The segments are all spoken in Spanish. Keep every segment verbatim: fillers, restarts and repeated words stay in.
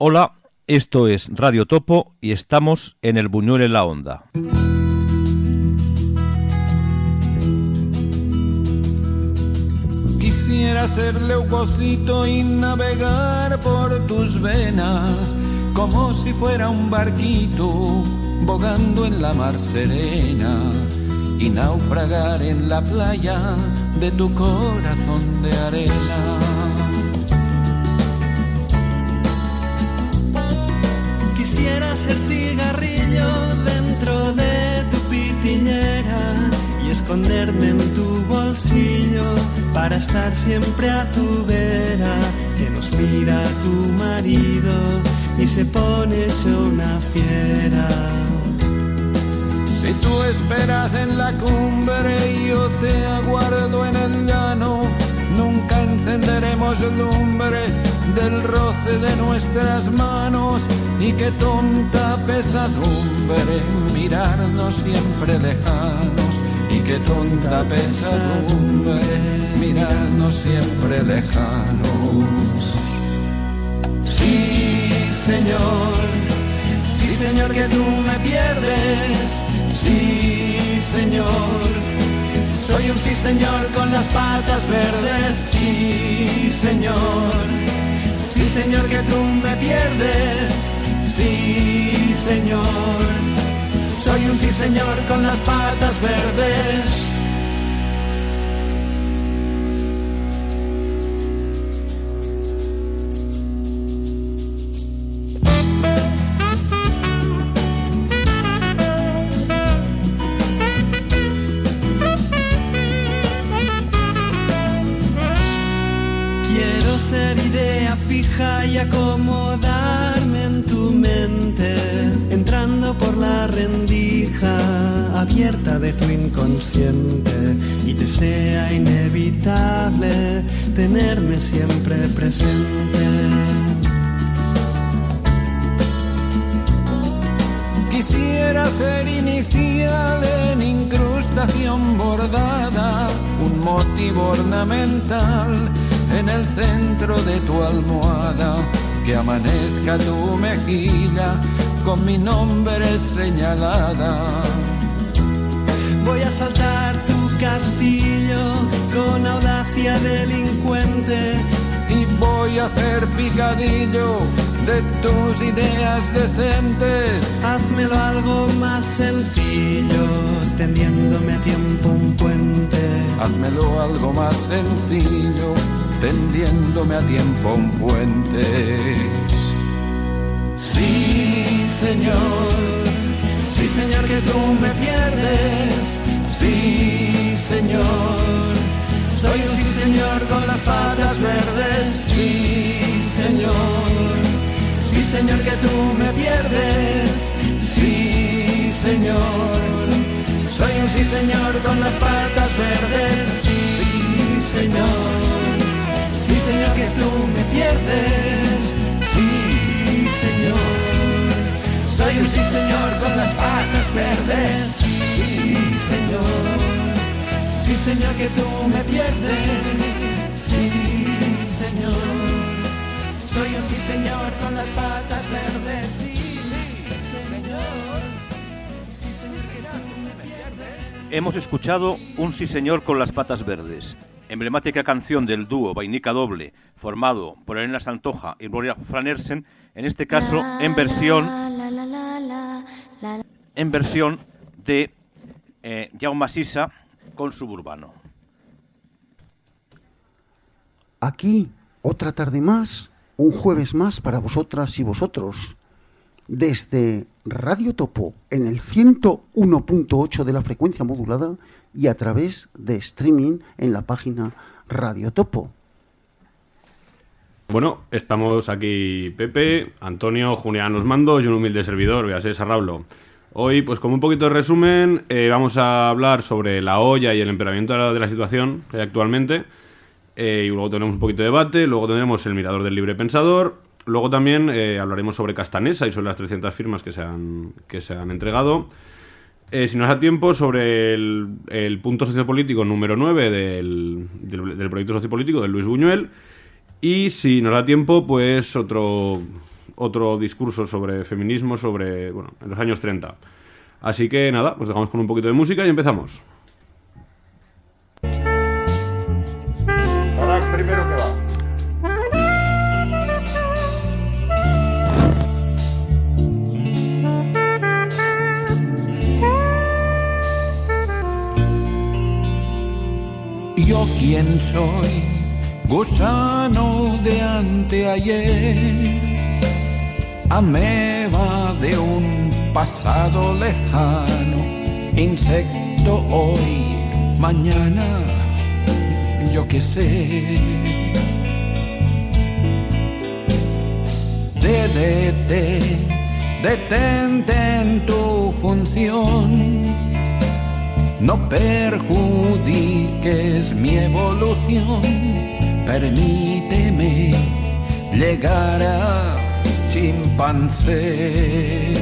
Hola, esto es Radio Topo y estamos en el Buñuel en la Onda. Quisiera ser leucocito y navegar por tus venas como si fuera un barquito bogando en la mar serena y naufragar en la playa de tu corazón de arena. Quisiera ser cigarrillo dentro de tu pitillera y esconderme en tu bolsillo para estar siempre a tu vera. Que nos mira tu marido y se pone hecho una fiera. Si tú esperas en la cumbre y yo te aguardo en el llano, nunca encenderemos lumbre del roce de nuestras manos. Y qué tonta pesadumbre mirarnos siempre lejanos. Y qué tonta pesadumbre mirarnos siempre lejanos. Sí, Señor, sí, Señor, que tú me pierdes. Sí, Señor, soy un sí, Señor, con las patas verdes. Sí, Señor, sí, Señor, que tú me pierdes. Sí, Señor, soy un sí, Señor, con las patas verdes. Quiero ser idea fija y acomodarme en tu mente, entrando por la rendija abierta de tu inconsciente, y te sea inevitable tenerme siempre presente. Quisiera ser inicial en incrustación bordada, un motivo ornamental en el centro de tu almohada, que amanezca tu mejilla con mi nombre señalada. Voy a saltar tu castillo con audacia delincuente y voy a hacer picadillo de tus ideas decentes. Házmelo algo más sencillo, tendiéndome a tiempo un puente. Házmelo algo más sencillo, tendiéndome a tiempo un puente. Sí, Señor, sí, Señor, que tú me pierdes. Sí, Señor, soy un sí, Señor, con las patas verdes. Sí, Señor, sí, Señor, que tú me pierdes. Sí, Señor, soy un sí, Señor, con las patas verdes. Sí, Señor, sí, Señor, que tú me pierdes. Sí, Señor, soy un sí, Señor, con las patas verdes. Sí, Señor, sí, Señor, que tú me pierdes. Sí, Señor, soy un sí, Señor, con las patas verdes. Sí, Señor, sí, Señor, que tú me pierdes. Hemos escuchado Un sí señor con las patas verdes, emblemática canción del dúo Vainica Doble, formado por Elena Santoja y Gloria Franersen, en este caso en versión en versión de eh, Jaume Sisa con Suburbano. Aquí, otra tarde más, un jueves más para vosotras y vosotros. Desde Radio Topo en el ciento uno punto ocho de la frecuencia modulada y a través de streaming en la página Radio Topo. Bueno, estamos aquí Pepe, Antonio, Julián os mando y un humilde servidor, voy a ser Sarrablo. Hoy, pues como un poquito de resumen, eh, vamos a hablar sobre la olla y el empeoramiento de la situación que hay actualmente. Eh, y luego tenemos un poquito de debate, luego tendremos el mirador del libre pensador. Luego también eh, hablaremos sobre Castanesa y sobre las trescientas firmas que se han, que se han entregado. Eh, si nos da tiempo, sobre el, el punto sociopolítico número nueve del, del, del proyecto sociopolítico de Luis Buñuel. Y si nos da tiempo, pues otro, otro discurso sobre feminismo sobre, bueno, en los años treinta. Así que nada, pues dejamos con un poquito de música y empezamos. Ahora primero que va. Yo quién soy, gusano de anteayer, ameba de un pasado lejano, insecto hoy, mañana, yo qué sé. Dédete, detente en tu función, no perjudiques mi evolución, permíteme llegar a chimpancé.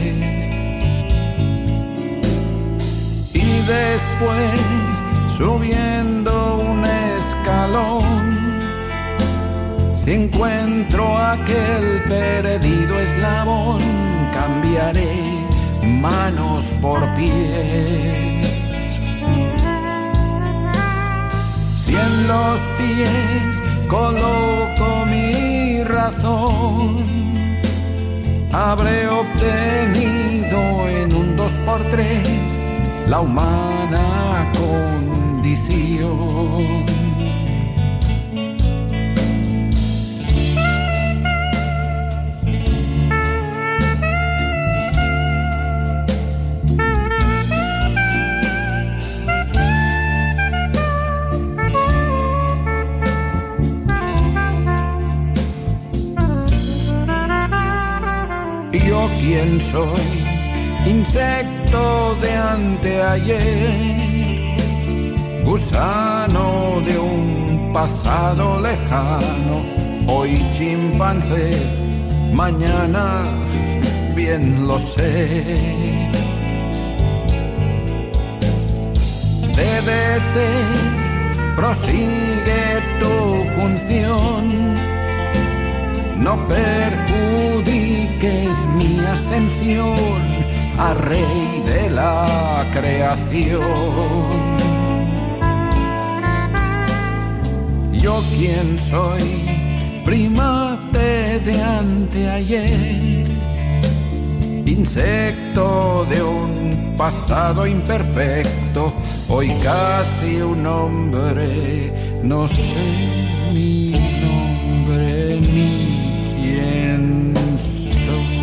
Y después, subiendo un escalón, si encuentro aquel perdido eslabón, cambiaré manos por pies. Si en los pies coloco mi razón, habré obtenido en un dos por tres la humana condición. Yo quién soy, insecto de anteayer, gusano de un pasado lejano, hoy chimpancé, mañana bien lo sé. Dédete, prosigue tu función, no perjudiques mi ascensión a rey de la creación. Yo quién soy, primate de anteayer, insecto de un pasado imperfecto, hoy casi un hombre, no sé mi nombre ni quién soy.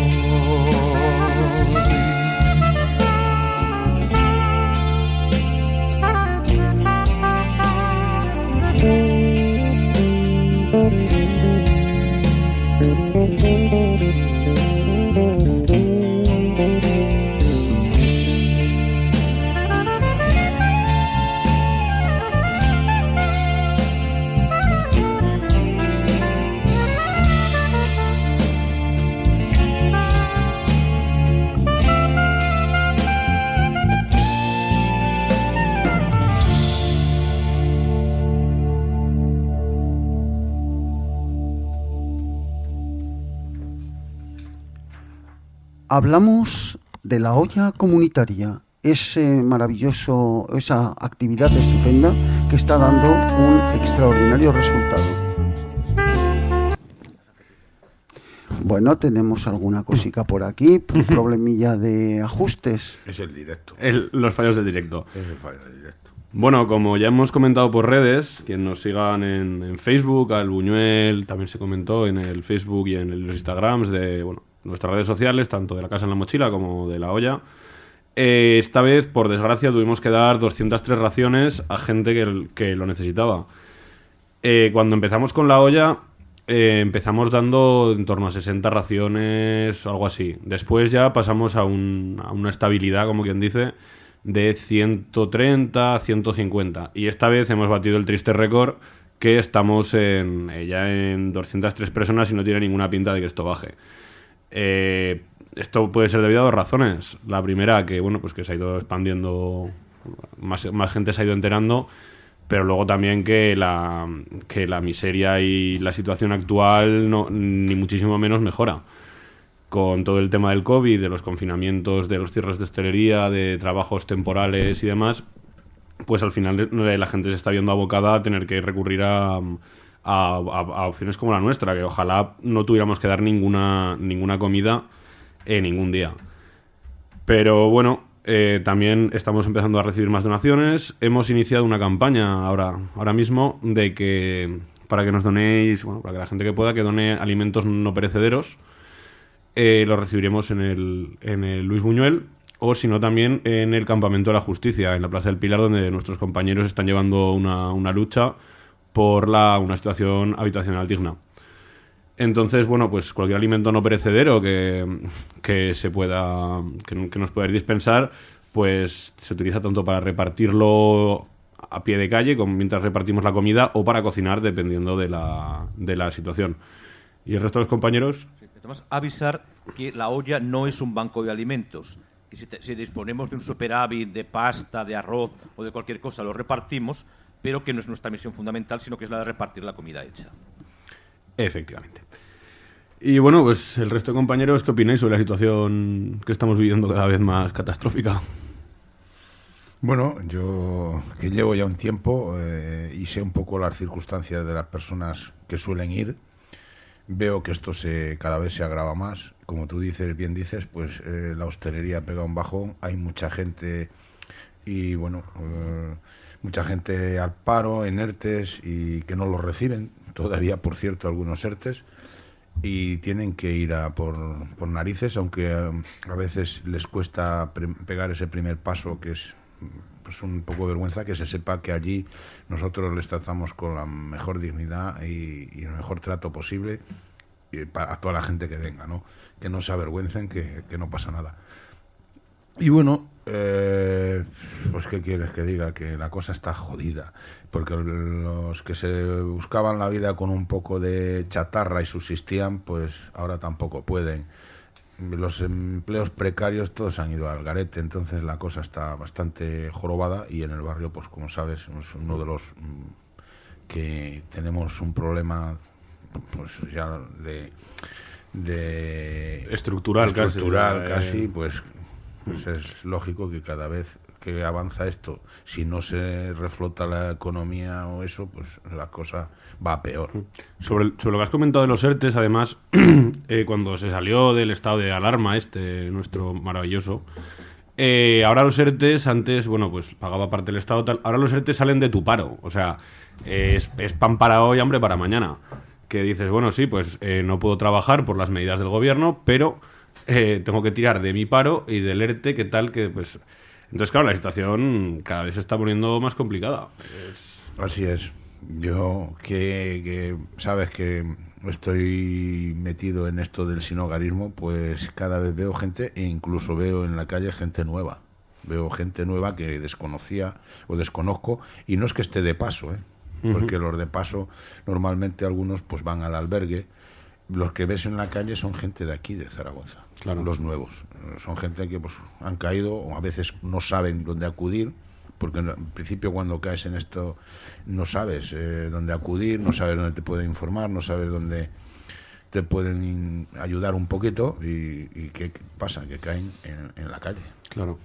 Hablamos de la olla comunitaria, ese maravilloso, esa actividad estupenda que está dando un extraordinario resultado. Bueno, tenemos alguna cosica por aquí, un problemilla de ajustes. Es el directo. El, los fallos del directo. Es el fallo del directo. Bueno, como ya hemos comentado por redes, quien nos sigan en, en Facebook, al Buñuel también se comentó en el Facebook y en los Instagrams de, bueno, nuestras redes sociales, tanto de La Casa en la Mochila como de La Olla. Eh, esta vez, por desgracia, tuvimos que dar doscientas tres raciones a gente que, que lo necesitaba. Eh, cuando empezamos con La Olla, eh, empezamos dando en torno a sesenta raciones o algo así. Después ya pasamos a, un, a una estabilidad, como quien dice, de ciento treinta, ciento cincuenta. Y esta vez hemos batido el triste récord que estamos en, eh, ya en doscientas tres personas y no tiene ninguna pinta de que esto baje. Eh, esto puede ser debido a dos razones. La primera, que bueno, pues que se ha ido expandiendo, más, más gente se ha ido enterando, pero luego también que la, que la miseria y la situación actual no, ni muchísimo menos mejora. con todo el tema del COVID, de los confinamientos, de los cierres de hostelería, de trabajos temporales y demás, pues al final la gente se está viendo abocada a tener que recurrir a, a, a, a opciones como la nuestra, que ojalá no tuviéramos que dar ninguna, ninguna comida en ningún día. Pero bueno, eh, también estamos empezando a recibir más donaciones. Hemos iniciado una campaña ahora, ahora mismo de que para que nos donéis, bueno, para que la gente que pueda, que done alimentos no perecederos. Eh, lo recibiremos en el, en el Luis Buñuel, o si no también en el Campamento de la Justicia, en la Plaza del Pilar, donde nuestros compañeros están llevando una, una lucha por la, una situación habitacional digna. Entonces, bueno, pues cualquier alimento no perecedero que, que se pueda, que, que nos pueda dispensar, pues se utiliza tanto para repartirlo a pie de calle, como mientras repartimos la comida, o para cocinar, dependiendo de la, de la situación. ¿Y el resto de los compañeros? Necesitamos avisar que la olla no es un banco de alimentos, que si, te, si disponemos de un superávit de pasta, de arroz o de cualquier cosa, lo repartimos, pero que no es nuestra misión fundamental, sino que es la de repartir la comida hecha. Efectivamente. Y bueno, pues el resto de compañeros, ¿qué opináis sobre la situación que estamos viviendo cada vez más catastrófica? Bueno, yo que llevo ya un tiempo eh, y sé un poco las circunstancias de las personas que suelen ir, veo que esto se cada vez se agrava más. Como tú dices, bien dices, pues eh, la hostelería pega un bajón, hay mucha gente y bueno, eh, mucha gente al paro, en ERTES y que no los reciben, todavía por cierto algunos ERTES, y tienen que ir a por, por narices, aunque eh, a veces les cuesta pre- pegar ese primer paso, que es pues un poco de vergüenza, que se sepa que allí nosotros les tratamos con la mejor dignidad y, y el mejor trato posible y para, a toda la gente que venga, ¿no? Que no se avergüencen, que, que no pasa nada. Y bueno, eh, pues qué quieres que diga, que la cosa está jodida, porque los que se buscaban la vida con un poco de chatarra y subsistían, pues ahora tampoco pueden. Los empleos precarios todos han ido al garete, entonces la cosa está bastante jorobada y en el barrio, pues como sabes, es uno de los que tenemos un problema pues ya de, de estructural, estructural casi, casi, casi pues, pues es lógico que cada vez que avanza esto, si no se reflota la economía o eso, pues la cosa va a peor. Sobre, sobre lo que has comentado de los ERTES, además, eh, cuando se salió del estado de alarma este, nuestro maravilloso, eh, ahora los ERTES, antes, bueno, pues pagaba parte del estado, tal, ahora los ERTES salen de tu paro, o sea, eh, es, es pan para hoy, hambre para mañana. Que dices, bueno, sí, pues eh, no puedo trabajar por las medidas del gobierno, pero eh, tengo que tirar de mi paro y del ERTE, que tal, que pues... Entonces, claro, la situación cada vez se está poniendo más complicada. Es... Así es. Yo, que, que sabes que estoy metido en esto del sinhogarismo, pues cada vez veo gente, e incluso veo en la calle gente nueva. Veo gente nueva que desconocía o desconozco, y no es que esté de paso, ¿eh? Porque uh-huh. los de paso, normalmente algunos pues van al albergue. Los que ves en la calle son gente de aquí, de Zaragoza, claro. Los nuevos. Son gente que pues han caído o a veces no saben dónde acudir, porque en principio cuando caes en esto no sabes eh, dónde acudir, no sabes dónde te pueden informar, no sabes dónde te pueden in- ayudar un poquito y, y ¿qué pasa? Que caen en, en la calle. Claro.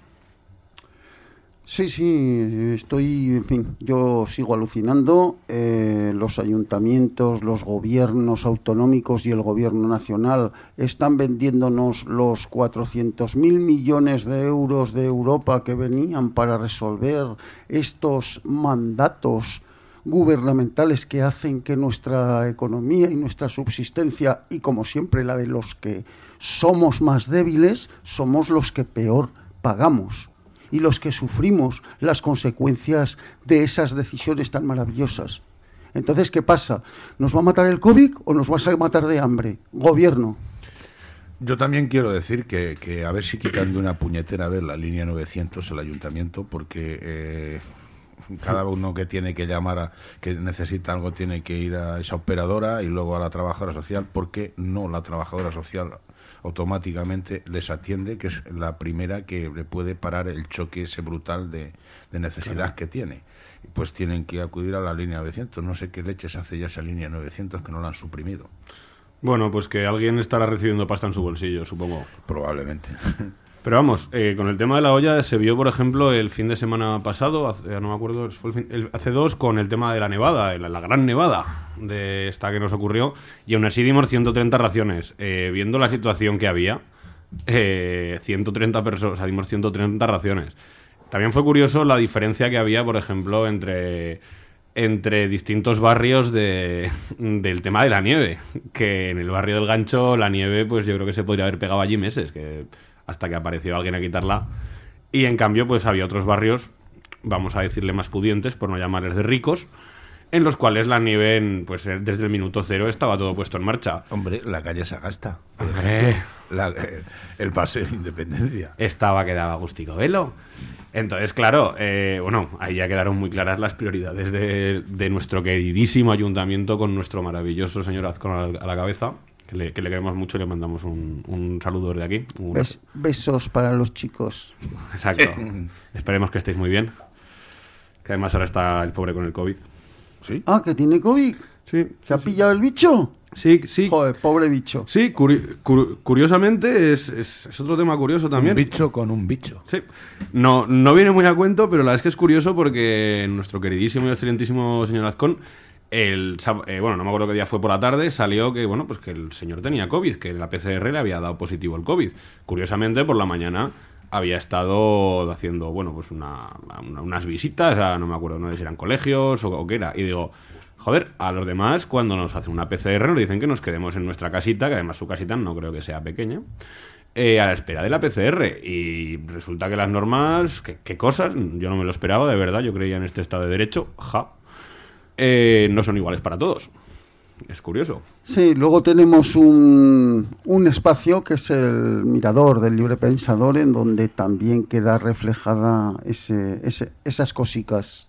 Sí, sí, estoy, en fin, yo sigo alucinando. Eh, los ayuntamientos, los gobiernos autonómicos y el gobierno nacional están vendiéndonos los cuatrocientos mil millones de euros de Europa que venían para resolver estos mandatos gubernamentales que hacen que nuestra economía y nuestra subsistencia, y como siempre la de los que somos más débiles, somos los que peor pagamos y los que sufrimos las consecuencias de esas decisiones tan maravillosas. Entonces, ¿qué pasa? ¿Nos va a matar el COVID o nos vas a matar de hambre? Gobierno. Yo también quiero decir que, que a ver si quitan de una puñetera vez la línea novecientos el ayuntamiento, porque eh, cada uno que tiene que llamar, a, que necesita algo, tiene que ir a esa operadora y luego a la trabajadora social, porque no la trabajadora social automáticamente les atiende, que es la primera que le puede parar el choque ese brutal de, de necesidad claro. que tiene. Pues tienen que acudir a la línea novecientos. No sé qué leches hace ya esa línea novecientos que no la han suprimido. Bueno, pues que alguien estará recibiendo pasta en su bolsillo, supongo. Probablemente. Pero vamos, eh, con el tema de la olla se vio, por ejemplo, el fin de semana pasado, hace, no me acuerdo, fue el fin, el, hace dos, con el tema de la nevada, la, la gran nevada de esta que nos ocurrió, y aún así dimos ciento treinta raciones. Eh, viendo la situación que había, eh, ciento treinta personas, o sea, dimos ciento treinta raciones. También fue curioso la diferencia que había, por ejemplo, entre... entre distintos barrios de, del tema de la nieve, que en el barrio del Gancho la nieve pues yo creo que se podría haber pegado allí meses, que hasta que apareció alguien a quitarla, y en cambio pues había otros barrios, vamos a decirle más pudientes, por no llamarles de ricos, en los cuales la nieve en, pues desde el minuto cero estaba todo puesto en marcha. Hombre, la calle Sagasta, Hombre. la, eh, el paseo de Independencia. Estaba que daba gustico velo. Entonces, claro, eh, bueno, ahí ya quedaron muy claras las prioridades de, de nuestro queridísimo ayuntamiento con nuestro maravilloso señor Azcón a la, a la cabeza, que le, que le queremos mucho y le mandamos un, un saludo desde aquí. Un... Bes- besos para los chicos. Exacto. Esperemos que estéis muy bien. Que además ahora está el pobre con el COVID. ¿Sí? Ah, que tiene COVID. Sí. ¿Se ha pillado el bicho? Sí, sí. Joder, pobre bicho. Sí, curi- cur- curiosamente es, es, es otro tema curioso también. Un bicho con un bicho. Sí. No, no viene muy a cuento, pero la verdad es que es curioso porque nuestro queridísimo y excelentísimo señor Azcón, el, sab- eh, bueno, no me acuerdo qué día fue por la tarde, salió que, bueno, pues que el señor tenía COVID, que en la P C R le había dado positivo el COVID. Curiosamente, por la mañana había estado haciendo, bueno, pues una, una- unas visitas, a, no me acuerdo, no sé si eran colegios o, o qué era, y digo... Joder, a los demás, cuando nos hacen una P C R, nos dicen que nos quedemos en nuestra casita, que además su casita no creo que sea pequeña, eh, a la espera de la P C R. Y resulta que las normas, ¿qué, qué cosas? Yo no me lo esperaba, de verdad, yo creía en este Estado de Derecho, ja, eh, no son iguales para todos. Es curioso. Sí, luego tenemos un, un espacio que es el Mirador del Libre Pensador, en donde también queda reflejada ese, ese, esas cositas.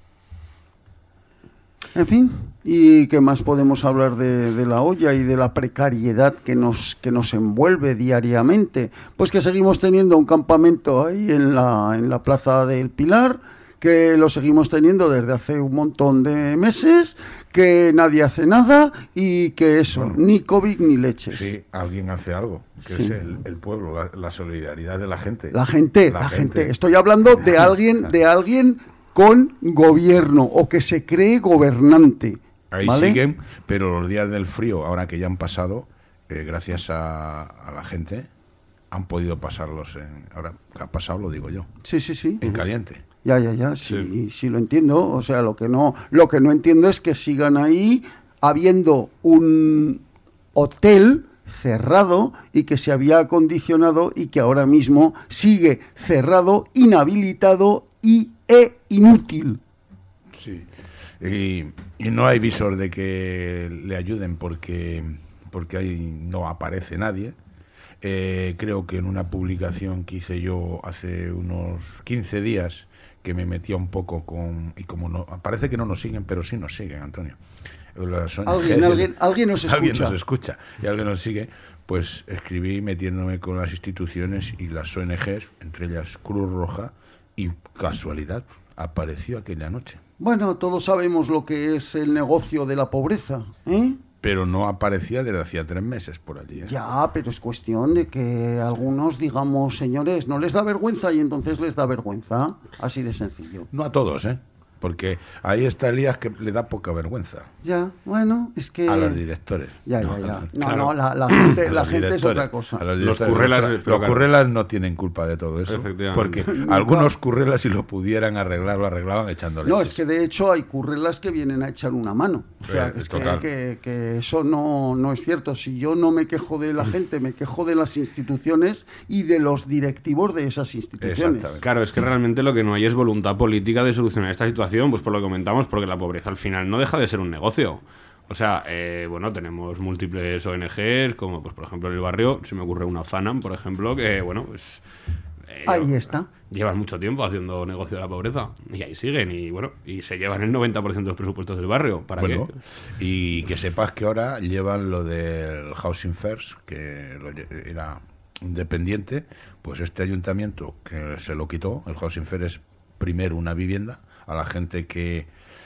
En fin, ¿y qué más podemos hablar de, de la olla y de la precariedad que nos, que nos envuelve diariamente? Pues que seguimos teniendo un campamento ahí en la, en la Plaza del Pilar, que lo seguimos teniendo desde hace un montón de meses, que nadie hace nada y que eso, Bueno, ni COVID ni leches. Sí, alguien hace algo, que Sí. es el, el pueblo, la, la solidaridad de la gente. La gente, la, gente. Estoy hablando de alguien, de alguien con gobierno o que se cree gobernante. Ahí ¿vale? siguen, pero los días del frío, ahora que ya han pasado, eh, gracias a, a la gente, han podido pasarlos en... Ahora que ha pasado, lo digo yo, Sí, sí, sí. en caliente. Ya, ya, ya, sí, sí lo entiendo. O sea, lo que no, lo que no entiendo es que sigan ahí habiendo un hotel cerrado y que se había acondicionado y que ahora mismo sigue cerrado, inhabilitado y e inútil. Sí. Y, y no hay visor de que le ayuden porque, porque ahí no aparece nadie. Eh, creo que en una publicación que hice yo hace unos quince días, que me metía un poco con... Y como no... Parece que no nos siguen, pero sí nos siguen, Antonio. Las O N Ges, Alguien, alguien, alguien nos escucha. Alguien nos escucha y alguien nos sigue. Pues escribí metiéndome con las instituciones y las O N Ges, entre ellas Cruz Roja, y casualidad, apareció aquella noche. Bueno, todos sabemos lo que es el negocio de la pobreza, ¿eh? Pero no aparecía desde hacía tres meses por allí. ¿eh? Ya, pero es cuestión de que algunos digamos, señores, no les da vergüenza y entonces les da vergüenza. Así de sencillo. No a todos, ¿eh? Porque ahí está Elías que le da poca vergüenza Ya, bueno, es que... a los directores. Ya, ya, ya. No, Claro. no, la, la gente, A la los gente es directores, otra cosa. a los Los directores. currelas, Los, pero los claro. currelas no tienen culpa de todo eso. Efectivamente. Porque algunos currelas, si lo pudieran arreglar, lo arreglaban echándole. No, es que de hecho hay currelas que vienen a echar una mano. O sea, Eh, que es que, total. que- que eso no, no es cierto. Si yo no me quejo de la gente, me quejo de las instituciones y de los directivos de esas instituciones. Exactamente. Claro, es que realmente lo que no hay es voluntad política de solucionar esta situación, pues por lo que comentamos, porque la pobreza al final no deja de ser un negocio. O sea, eh, bueno, tenemos múltiples O N Ges, como pues por ejemplo en el barrio, se me ocurre una Fanam, por ejemplo, que bueno, pues... eh, Ahí está. Llevan mucho tiempo haciendo negocio de la pobreza y ahí siguen y bueno, y se llevan el noventa por ciento de los presupuestos del barrio. ¿Para Bueno, qué? y que sepas que ahora llevan lo del Housing First, que lo lle- era independiente, pues este ayuntamiento que se lo quitó. El Housing First es primero una vivienda a la gente que,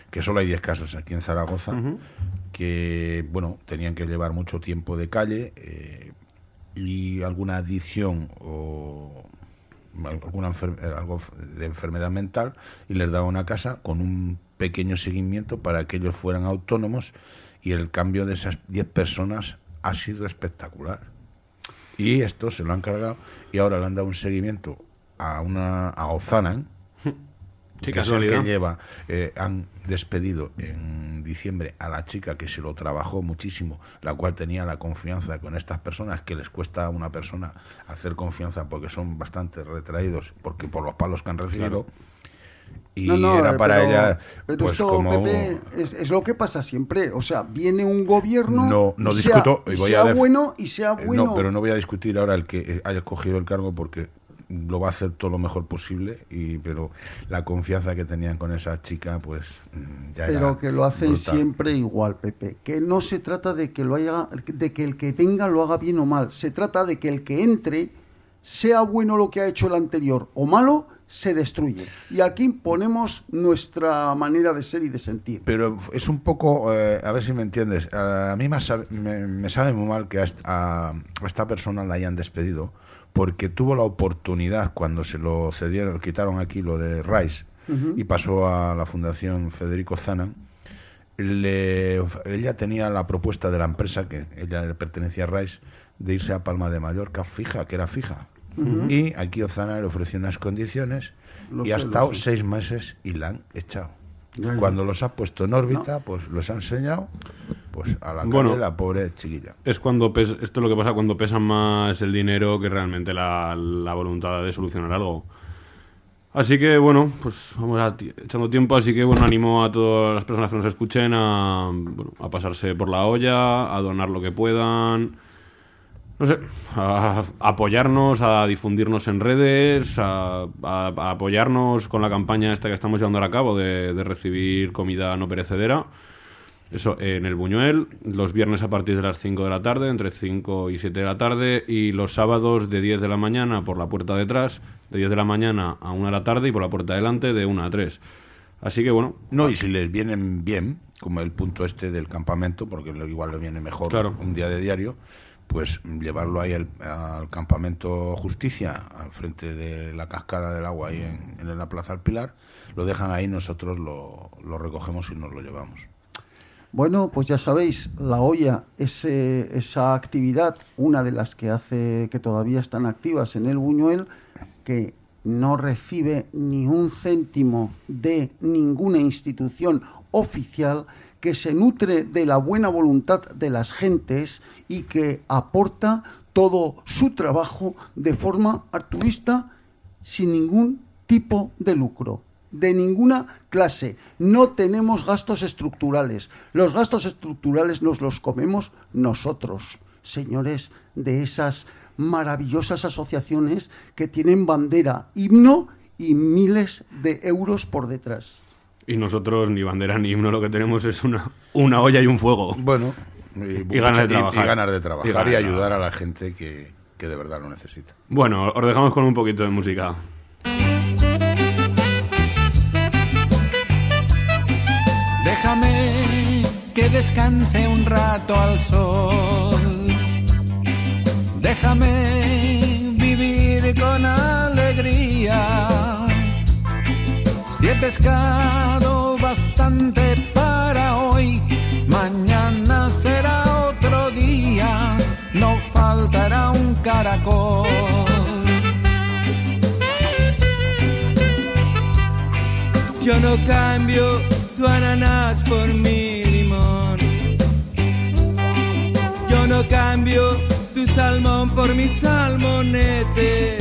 que solo hay diez casos aquí en Zaragoza, uh-huh. que, bueno, tenían que llevar mucho tiempo de calle eh, y alguna adicción o alguna enfer- algo de enfermedad mental, y les daba una casa con un pequeño seguimiento para que ellos fueran autónomos, y el cambio de esas diez personas ha sido espectacular. Y esto se lo han cargado y ahora le han dado un seguimiento a una a Ozanan, sí, que es el que lleva, eh, han despedido en diciembre a la chica que se lo trabajó muchísimo, la cual tenía la confianza con estas personas, que les cuesta a una persona hacer confianza porque son bastante retraídos, porque por los palos que han recibido. Claro. Y no, no, era para pero, ella, pero pues esto, como... Pepe, es, es lo que pasa siempre. O sea, viene un gobierno no, no y discuto, sea, y voy sea a def... bueno y sea bueno. No, pero no voy a discutir ahora el que haya cogido el cargo, porque lo va a hacer todo lo mejor posible, y pero la confianza que tenían con esa chica, pues ya pero era que lo hacen brutal. Siempre igual, Pepe, que no se trata de que lo haya, de que el que venga lo haga bien o mal, se trata de que el que entre, sea bueno lo que ha hecho el anterior o malo, se destruye. Y aquí ponemos nuestra manera de ser y de sentir. Pero es un poco, eh, a ver si me entiendes, a mí me sabe, me, me sabe muy mal que a esta, a esta persona la hayan despedido, porque tuvo la oportunidad cuando se lo cedieron, quitaron aquí lo de Rice, uh-huh. y pasó a la Fundación Federico Zanan. Le, ella tenía la propuesta de la empresa, que ella le pertenecía a Rice, de irse a Palma de Mallorca fija, que era fija. Uh-huh. Y aquí Ozana le ofreció unas condiciones, lo y sé, ha estado seis meses y la han echado. Ya, ya. Cuando los ha puesto en órbita, no. pues los ha enseñado pues a la bueno, calle, la pobre chiquilla. Es cuando pes- esto es lo que pasa cuando pesa más el dinero que realmente la, la voluntad de solucionar algo. Así que bueno, pues vamos a t- echando tiempo, así que bueno, animo a todas las personas que nos escuchen a, bueno, a pasarse por la olla, a donar lo que puedan, no sé, a, a apoyarnos, a difundirnos en redes, a, a, a apoyarnos con la campaña esta que estamos llevando a cabo de, de recibir comida no perecedera. Eso, en el Buñuel, los viernes a partir de las cinco de la tarde, entre cinco y siete de la tarde, y los sábados de diez de la mañana por la puerta de atrás, de diez de la mañana a una de la tarde, y por la puerta de delante de una a tres. Así que bueno. No, y si les vienen bien, como el punto este del campamento, porque igual les viene mejor claro. un día de diario, pues llevarlo ahí al, al campamento Justicia, al frente de la cascada del agua, ahí en, en la Plaza del Pilar, lo dejan ahí, nosotros lo, lo recogemos y nos lo llevamos. Bueno, pues ya sabéis, la olla, ese, esa actividad, una de las que hace que todavía están activas en el Buñuel, que no recibe ni un céntimo de ninguna institución oficial, que se nutre de la buena voluntad de las gentes y que aporta todo su trabajo de forma altruista, sin ningún tipo de lucro. De ninguna clase. No tenemos gastos estructurales. Los gastos estructurales nos los comemos nosotros, señores de esas maravillosas asociaciones que tienen bandera, himno y miles de euros por detrás. Y nosotros ni bandera ni himno, lo que tenemos es una, una olla y un fuego. Bueno, y, y ganas de trabajar. Y, y ganas de trabajar y, ganas y de ayudar trabajar. a la gente que, que de verdad lo necesita. Bueno, os dejamos con un poquito de música. Déjame que descanse un rato al sol. Déjame vivir con alegría. Si he pescado bastante para hoy, mañana será otro día. No faltará un caracol. Yo no cambio tu ananas por mi limón. Yo no cambio tu salmón por mi salmonete.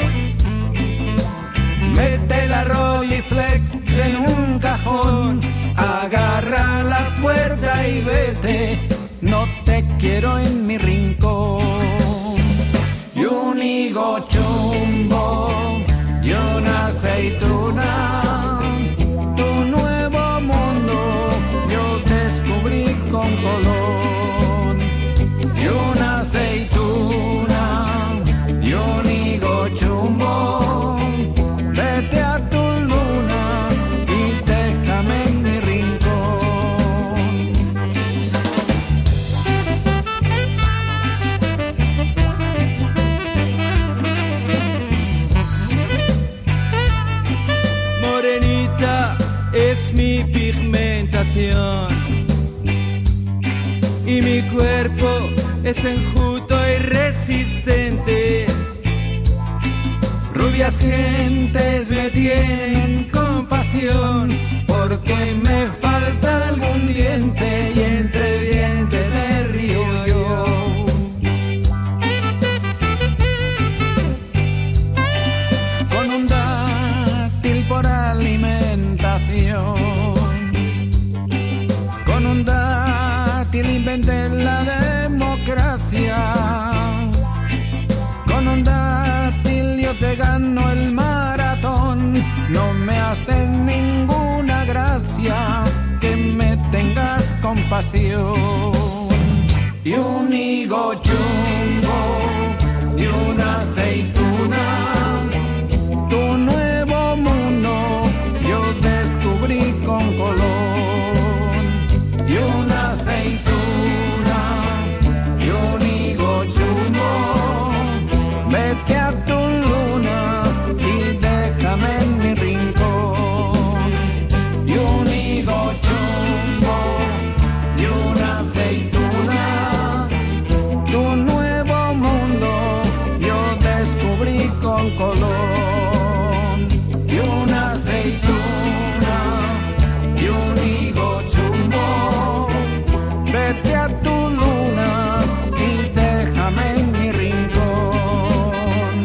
Mete la Rolleiflex en un cajón, agarra la puerta y vete. No te quiero en mi rincón. Y un higo chumbo y una aceituna. Con Colón y una aceituna y un higo chumbo. Vete a tu luna y déjame en mi rincón. es mi pigmentación y mi cuerpo es enjuto y resistente. Rubias gentes me tienen compasión porque me falta algún diente y entre dientes me río yo. Con un dátil por alimentación, con un dátil inventé la democracia, con un dátil yo te gano el maratón. No me hace ninguna gracia que me tengas compasión. Y un higo chumbo y una aceituna, tu nuevo mundo yo descubrí con Colón. Y una aceituna y un higo chumbo, vete a tu luna y déjame en mi rincón. Y un higo chumbo y una aceituna, tu nuevo mundo yo descubrí con Colón. Y una aceituna y un higo chumbo, vete a tu luna y déjame en mi rincón.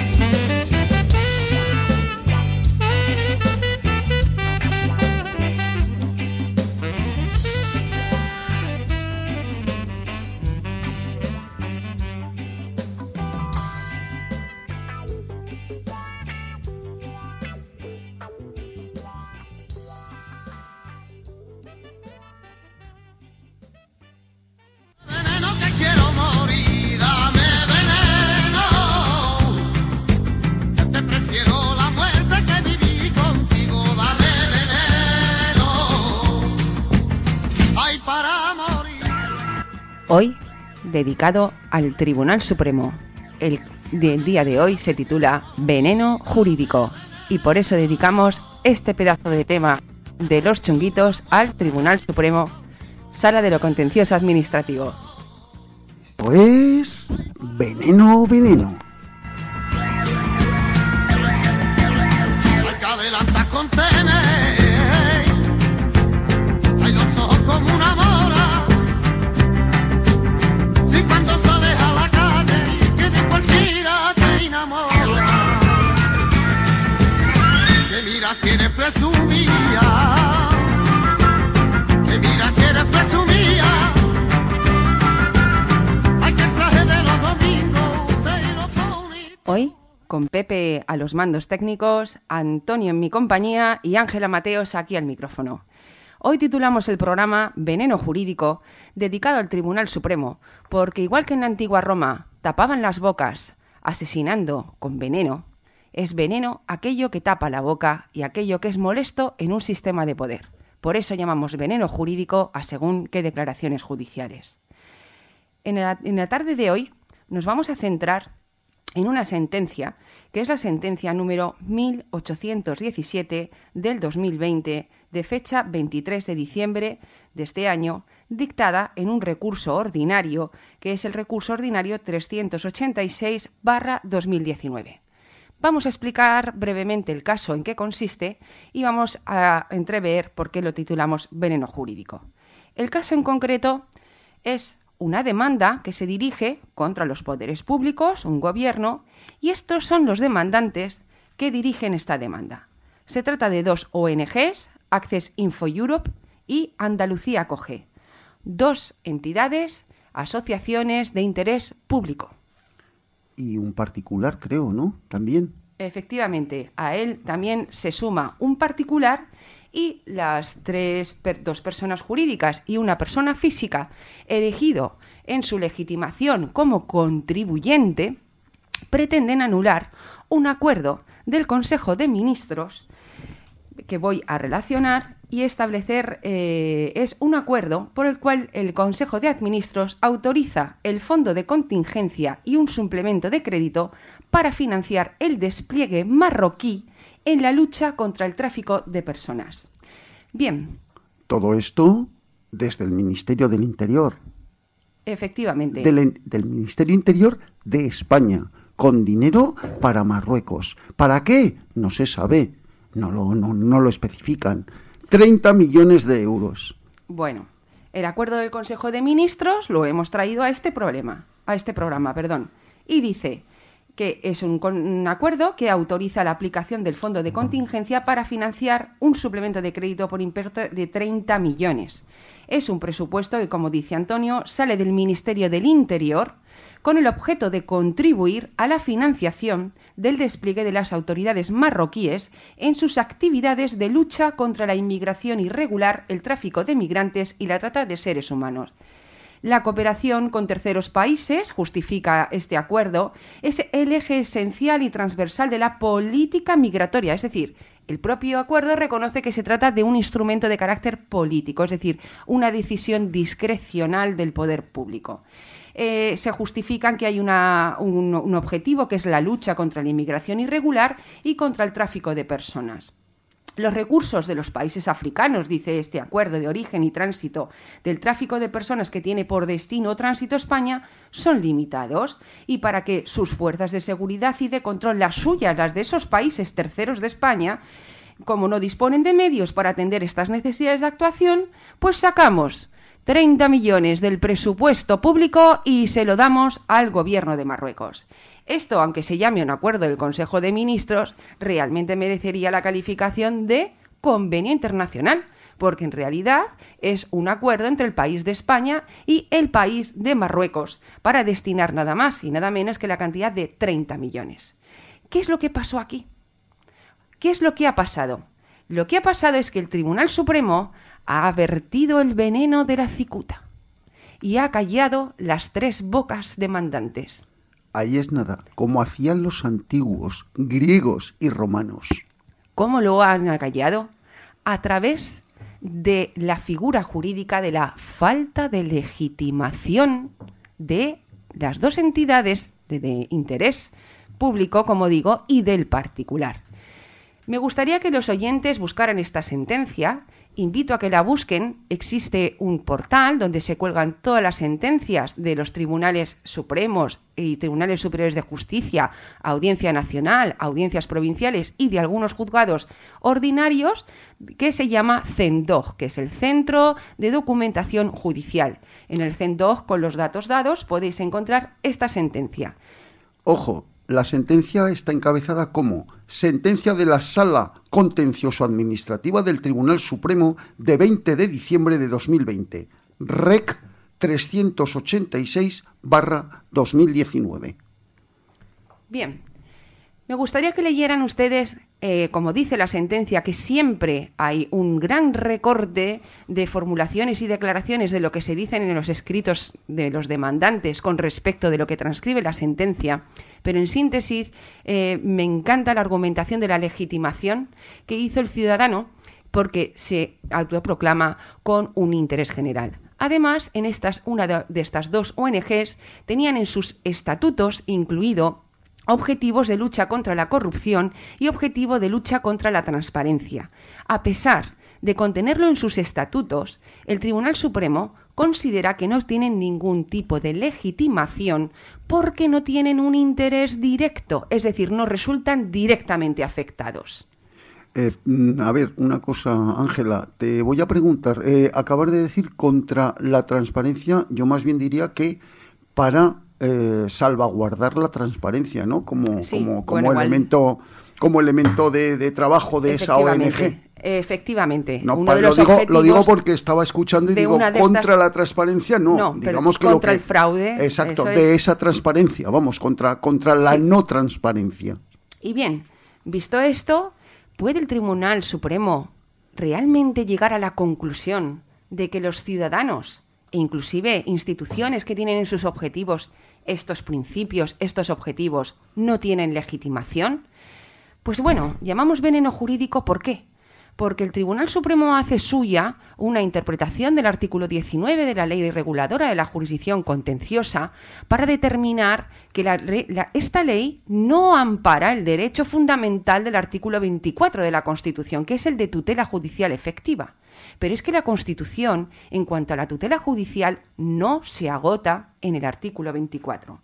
Veneno que quiero morir, dame veneno, que te prefiero la muerte que vivir contigo, dame veneno, ay para morir. Hoy, dedicado al Tribunal Supremo. El del día de hoy se titula Veneno Jurídico y por eso dedicamos este pedazo de tema de los chunguitos al Tribunal Supremo, Sala de lo Contencioso Administrativo. Pues veneno, veneno. Hay que adelantar con tener, hay los ojos como una mora, si cuando sales a la calle que de cualquiera te enamora, que mira si eres presumida, que mira si eres presumida, hay que el traje de los domingos te lo pone. Hoy, con Pepe a los mandos técnicos, Antonio en mi compañía y Ángela Mateos aquí al micrófono. Hoy titulamos el programa Veneno Jurídico, dedicado al Tribunal Supremo, porque igual que en la antigua Roma tapaban las bocas asesinando con veneno, es veneno aquello que tapa la boca y aquello que es molesto en un sistema de poder. Por eso llamamos veneno jurídico a según qué declaraciones judiciales. En la, en la tarde de hoy nos vamos a centrar en una sentencia, que es la sentencia número mil ochocientos diecisiete del dos mil veinte, de fecha veintitrés de diciembre de este año, dictada en un recurso ordinario, que es el recurso ordinario trescientos ochenta y seis barra dos mil diecinueve. Vamos a explicar brevemente el caso en qué consiste y vamos a entrever por qué lo titulamos veneno jurídico. El caso en concreto es una demanda que se dirige contra los poderes públicos, un gobierno, y estos son los demandantes que dirigen esta demanda. Se trata de dos O N Ges, Access Info Europe y Andalucía Acoge, dos entidades, asociaciones de interés público. Y un particular, creo, ¿no? También. Efectivamente, a él también se suma un particular y las tres, per, dos personas jurídicas y una persona física elegido en su legitimación como contribuyente pretenden anular un acuerdo del Consejo de Ministros que voy a relacionar y establecer eh, es un acuerdo por el cual el Consejo de Administros autoriza el fondo de contingencia y un suplemento de crédito para financiar el despliegue marroquí en la lucha contra el tráfico de personas. Bien. Todo esto desde el Ministerio del Interior. Efectivamente. Del, del Ministerio Interior de España, con dinero para Marruecos. ¿Para qué? No se sabe, no lo, no, no lo especifican. treinta millones de euros. Bueno, el acuerdo del Consejo de Ministros lo hemos traído a este problema, a este programa, perdón, y dice que es un, un acuerdo que autoriza la aplicación del fondo de contingencia para financiar un suplemento de crédito por importe de treinta millones. Es un presupuesto que, como dice Antonio, sale del Ministerio del Interior con el objeto de contribuir a la financiación del despliegue de las autoridades marroquíes en sus actividades de lucha contra la inmigración irregular, el tráfico de migrantes y la trata de seres humanos. La cooperación con terceros países, justifica este acuerdo, es el eje esencial y transversal de la política migratoria. Es decir, el propio acuerdo reconoce que se trata de un instrumento de carácter político, es decir, una decisión discrecional del poder público. Eh, se justifican que hay una, un, un objetivo que es la lucha contra la inmigración irregular y contra el tráfico de personas. Los recursos de los países africanos, dice este acuerdo de origen y tránsito del tráfico de personas que tiene por destino o tránsito España, son limitados y para que sus fuerzas de seguridad y de control, las suyas, las de esos países terceros de España, como no disponen de medios para atender estas necesidades de actuación, pues sacamos treinta millones del presupuesto público y se lo damos al gobierno de Marruecos. Esto, aunque se llame un acuerdo del Consejo de Ministros, realmente merecería la calificación de convenio internacional, porque en realidad es un acuerdo entre el país de España y el país de Marruecos para destinar nada más y nada menos que la cantidad de treinta millones. ¿Qué es lo que pasó aquí? ¿Qué es lo que ha pasado? Lo que ha pasado es que el Tribunal Supremo ha vertido el veneno de la cicuta y ha callado las tres bocas demandantes. Ahí es nada, como hacían los antiguos, griegos y romanos. ¿Cómo lo han acallado? A través de la figura jurídica de la falta de legitimación de las dos entidades de, de interés público, como digo, y del particular. Me gustaría que los oyentes buscaran esta sentencia. Invito a que la busquen. Existe un portal donde se cuelgan todas las sentencias de los tribunales supremos y tribunales superiores de justicia, Audiencia Nacional, audiencias provinciales y de algunos juzgados ordinarios, que se llama CENDOG, que es el Centro de Documentación Judicial. En el CENDOG, con los datos dados, podéis encontrar esta sentencia. Ojo, la sentencia está encabezada como sentencia de la Sala Contencioso-Administrativa del Tribunal Supremo de veinte de diciembre de dos mil veinte, Rec trescientos ochenta y seis barra dos mil diecinueve. Bien, me gustaría que leyeran ustedes, eh, como dice la sentencia, que siempre hay un gran recorte de formulaciones y declaraciones de lo que se dicen en los escritos de los demandantes con respecto de lo que transcribe la sentencia, pero en síntesis eh, me encanta la argumentación de la legitimación que hizo el ciudadano porque se autoproclama con un interés general. Además, en estas, una de, de estas dos O N Ges tenían en sus estatutos incluido objetivos de lucha contra la corrupción y objetivo de lucha contra la transparencia. A pesar de contenerlo en sus estatutos, el Tribunal Supremo considera que no tienen ningún tipo de legitimación porque no tienen un interés directo, es decir, no resultan directamente afectados. Eh, a ver, una cosa, Ángela, te voy a preguntar. Eh, acabar de decir contra la transparencia, yo más bien diría que para eh, salvaguardar la transparencia, ¿no? Como, sí, como, como bueno, elemento, como elemento de, de trabajo de esa O N G. Efectivamente. No, uno de lo, los digo, objetivos lo digo porque estaba escuchando y digo contra estas... la transparencia, no, no digamos que contra lo que, el fraude. Exacto, de es... esa transparencia, vamos, contra, contra la sí. no transparencia. Y bien, visto esto, ¿puede el Tribunal Supremo realmente llegar a la conclusión de que los ciudadanos e inclusive instituciones que tienen en sus objetivos estos principios, estos objetivos, no tienen legitimación? Pues bueno, llamamos veneno jurídico, ¿por qué? Porque el Tribunal Supremo hace suya una interpretación del artículo diecinueve de la Ley Reguladora de la Jurisdicción Contenciosa para determinar que la, la, esta ley no ampara el derecho fundamental del artículo veinticuatro de la Constitución, que es el de tutela judicial efectiva. Pero es que la Constitución, en cuanto a la tutela judicial, no se agota en el artículo veinticuatro.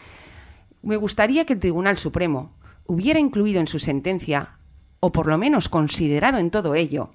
Me gustaría que el Tribunal Supremo hubiera incluido en su sentencia, o por lo menos considerado en todo ello,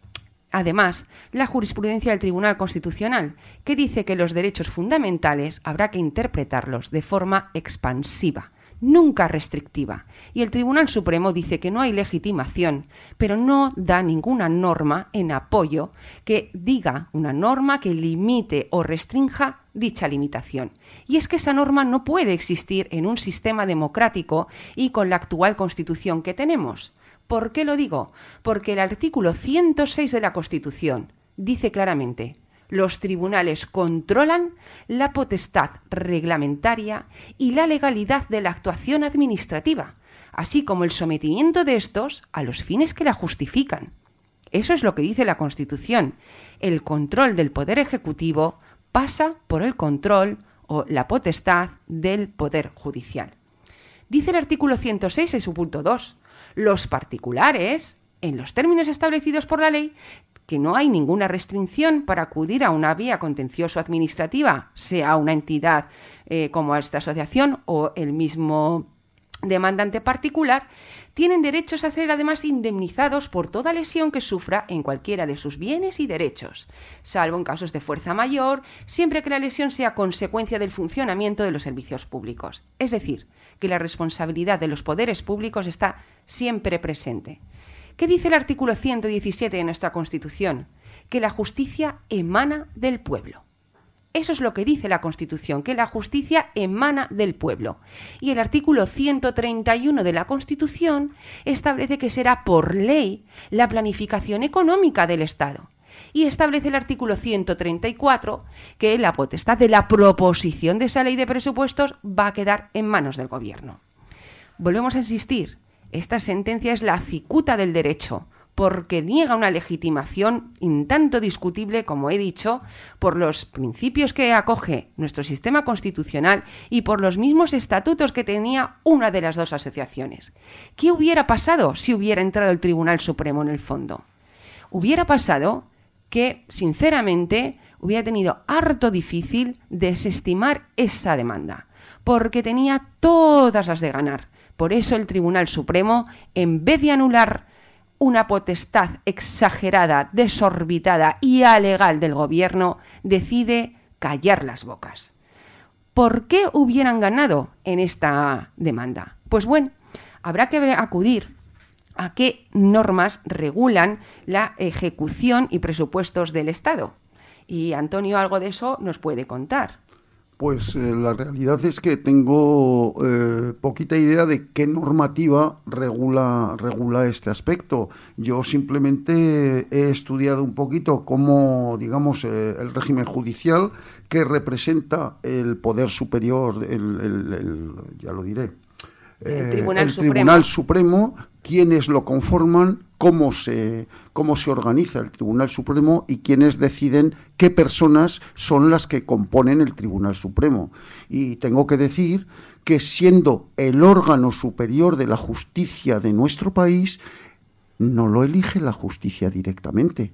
además, la jurisprudencia del Tribunal Constitucional, que dice que los derechos fundamentales habrá que interpretarlos de forma expansiva, nunca restrictiva. Y el Tribunal Supremo dice que no hay legitimación, pero no da ninguna norma en apoyo que diga una norma que limite o restrinja dicha limitación. Y es que esa norma no puede existir en un sistema democrático y con la actual Constitución que tenemos. ¿Por qué lo digo? Porque el artículo ciento seis de la Constitución dice claramente: los tribunales controlan la potestad reglamentaria y la legalidad de la actuación administrativa, así como el sometimiento de estos a los fines que la justifican. Eso es lo que dice la Constitución. El control del Poder Ejecutivo pasa por el control o la potestad del Poder Judicial. Dice el artículo ciento seis en su punto dos. Los particulares, en los términos establecidos por la ley, que no hay ninguna restricción para acudir a una vía contencioso-administrativa, sea una entidad eh, como esta asociación o el mismo demandante particular, tienen derechos a ser además indemnizados por toda lesión que sufra en cualquiera de sus bienes y derechos, salvo en casos de fuerza mayor, siempre que la lesión sea consecuencia del funcionamiento de los servicios públicos. Es decir, que la responsabilidad de los poderes públicos está siempre presente. ¿Qué dice el artículo ciento diecisiete de nuestra Constitución? Que la justicia emana del pueblo. Eso es lo que dice la Constitución, que la justicia emana del pueblo. Y el artículo ciento treinta y uno de la Constitución establece que será por ley la planificación económica del Estado. Y establece el artículo ciento treinta y cuatro que la potestad de la proposición de esa ley de presupuestos va a quedar en manos del Gobierno. Volvemos a insistir, esta sentencia es la cicuta del derecho, porque niega una legitimación un tanto discutible, como he dicho, por los principios que acoge nuestro sistema constitucional y por los mismos estatutos que tenía una de las dos asociaciones. ¿Qué hubiera pasado si hubiera entrado el Tribunal Supremo en el fondo? Hubiera pasado que, sinceramente, hubiera tenido harto difícil desestimar esa demanda, porque tenía todas las de ganar. Por eso el Tribunal Supremo, en vez de anular una potestad exagerada, desorbitada y alegal del Gobierno, decide callar las bocas. ¿Por qué hubieran ganado en esta demanda? Pues bueno, habrá que acudir a qué normas regulan la ejecución y presupuestos del Estado. Y Antonio algo de eso nos puede contar. Pues eh, la realidad es que tengo eh, poquita idea de qué normativa regula, regula este aspecto. Yo simplemente he estudiado un poquito cómo, digamos, eh, el régimen judicial que representa el poder superior, el, el, el, ya lo diré, el Tribunal, el Supremo. Tribunal Supremo, quiénes lo conforman, cómo se, cómo se organiza el Tribunal Supremo y quiénes deciden qué personas son las que componen el Tribunal Supremo. Y tengo que decir que siendo el órgano superior de la justicia de nuestro país, no lo elige la justicia directamente.